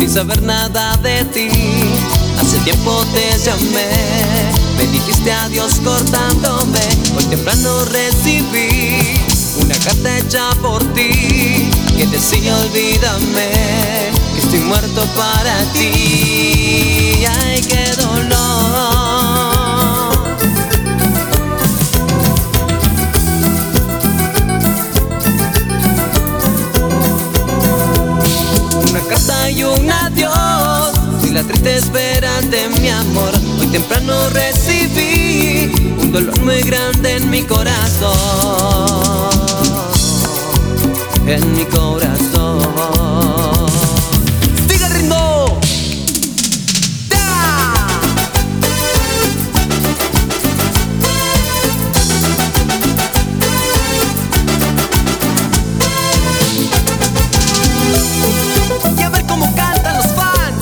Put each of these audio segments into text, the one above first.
sin saber nada de ti. Hace tiempo te llamé, me dijiste adiós cortándome. Hoy temprano recibí una carta hecha por ti que decía olvídame, que estoy muerto para ti. Ay, qué dolor. Una carta y un adiós, y la triste espera de mi amor. Hoy temprano recibí un dolor muy grande en mi corazón, en mi corazón. ¡Sigue el ritmo! ¡Ya! Y a ver cómo cantan los fans.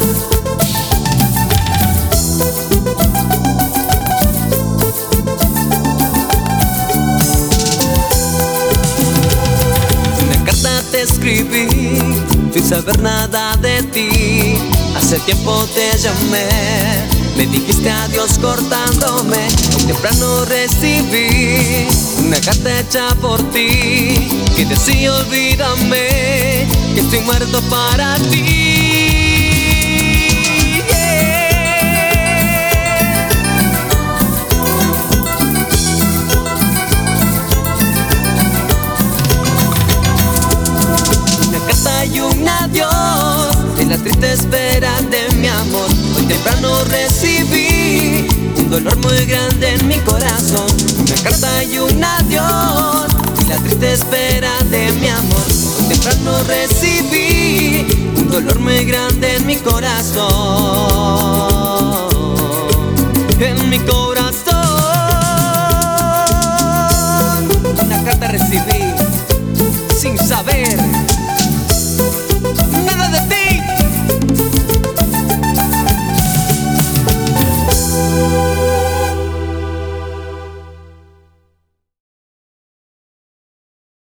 Una carta te escribí sin saber nada de ti. Hace tiempo te llamé, me dijiste adiós cortándome. Hoy temprano recibí una carta hecha por ti que decía olvídame, que estoy muerto para ti. Una carta y un adiós, en la triste espera de mi amor. Hoy temprano recibí un dolor muy grande en mi corazón. Una carta y un adiós, en la triste espera de mi amor. Hoy temprano recibí un dolor muy grande en mi corazón, en mi corazón. Una carta recibí sin saber